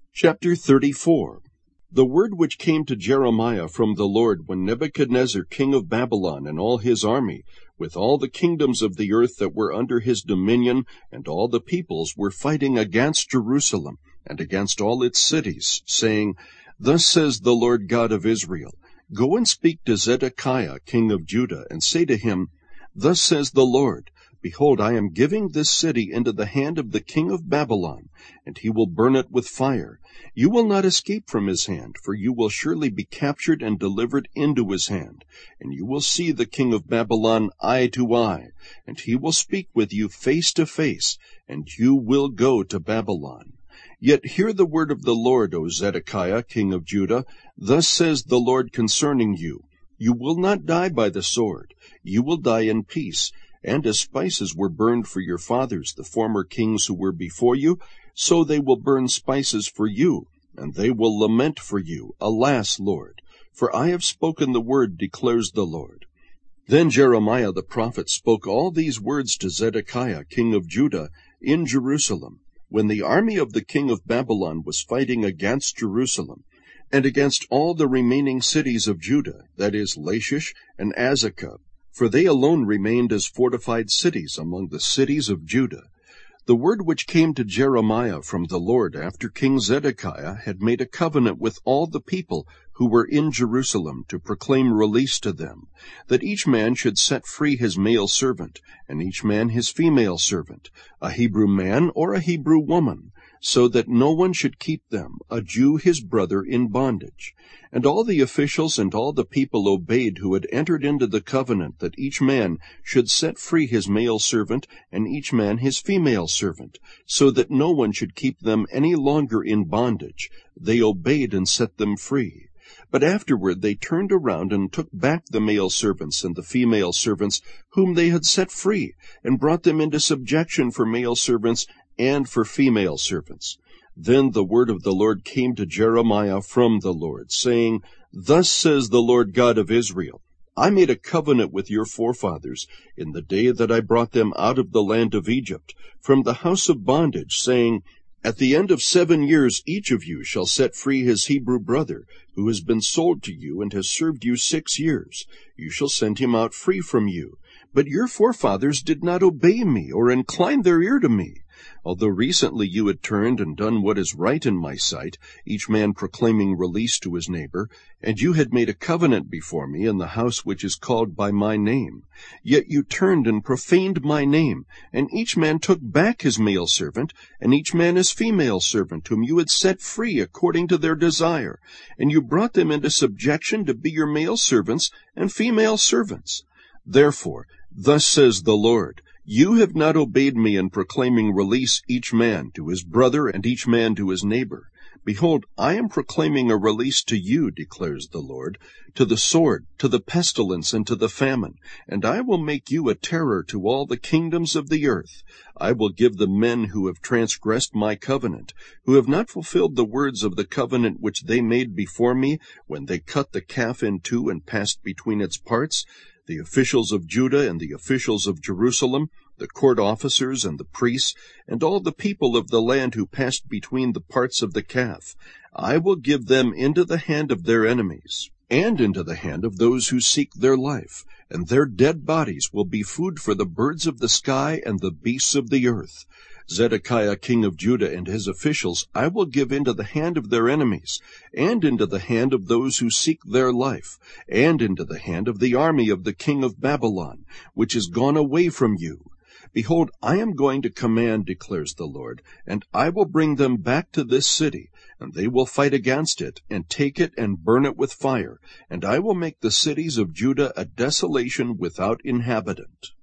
Chapter 34. The word which came to Jeremiah from the Lord when Nebuchadnezzar king of Babylon and all his army, with all the kingdoms of the earth that were under his dominion, and all the peoples, were fighting against Jerusalem, and against all its cities, saying, Thus says the Lord God of Israel, Go and speak to Zedekiah king of Judah, and say to him, Thus says the Lord, Behold, I am giving this city into the hand of the king of Babylon, and he will burn it with fire. You will not escape from his hand, for you will surely be captured and delivered into his hand. And you will see the king of Babylon eye to eye, and he will speak with you face to face, and you will go to Babylon. Yet hear the word of the Lord, O Zedekiah king of Judah. Thus says the Lord concerning you, You will not die by the sword, you will die in peace. And as spices were burned for your fathers, the former kings who were before you, so they will burn spices for you, and they will lament for you. Alas, Lord! For I have spoken the word, declares the Lord. Then Jeremiah the prophet spoke all these words to Zedekiah king of Judah in Jerusalem, when the army of the king of Babylon was fighting against Jerusalem, and against all the remaining cities of Judah, that is, Lachish and Azekah, for they alone remained as fortified cities among the cities of Judah. The word which came to Jeremiah from the Lord after King Zedekiah had made a covenant with all the people who were in Jerusalem to proclaim release to them, that each man should set free his male servant, and each man his female servant, a Hebrew man or a Hebrew woman, so that no one should keep them, a Jew his brother, in bondage. And all the officials and all the people obeyed who had entered into the covenant, that each man should set free his male servant, and each man his female servant, so that no one should keep them any longer in bondage. They obeyed and set them free. But afterward they turned around and took back the male servants and the female servants whom they had set free, and brought them into subjection for male servants and for female servants. Then the word of the Lord came to Jeremiah from the Lord, saying, Thus says the Lord God of Israel, I made a covenant with your forefathers in the day that I brought them out of the land of Egypt, from the house of bondage, saying, At the end of 7 years each of you shall set free his Hebrew brother, who has been sold to you and has served you 6 years. You shall send him out free from you. But your forefathers did not obey me or incline their ear to me. Although recently you had turned and done what is right in my sight, each man proclaiming release to his neighbor, and you had made a covenant before me in the house which is called by my name. Yet you turned and profaned my name, and each man took back his male servant, and each man his female servant, whom you had set free according to their desire, and you brought them into subjection to be your male servants and female servants. Therefore, thus says the Lord, You have not obeyed me in proclaiming release each man to his brother and each man to his neighbor. Behold, I am proclaiming a release to you, declares the Lord, to the sword, to the pestilence, and to the famine, and I will make you a terror to all the kingdoms of the earth. I will give the men who have transgressed my covenant, who have not fulfilled the words of the covenant which they made before me, when they cut the calf in two and passed between its parts, the officials of Judah and the officials of Jerusalem, the court officers and the priests, and all the people of the land who passed between the parts of the calf. I will give them into the hand of their enemies, and into the hand of those who seek their life, and their dead bodies will be food for the birds of the sky and the beasts of the earth. Zedekiah king of Judah and his officials I will give into the hand of their enemies, and into the hand of those who seek their life, and into the hand of the army of the king of Babylon, which is gone away from you. Behold, I am going to command, declares the Lord, and I will bring them back to this city, and they will fight against it, and take it and burn it with fire, and I will make the cities of Judah a desolation without inhabitant.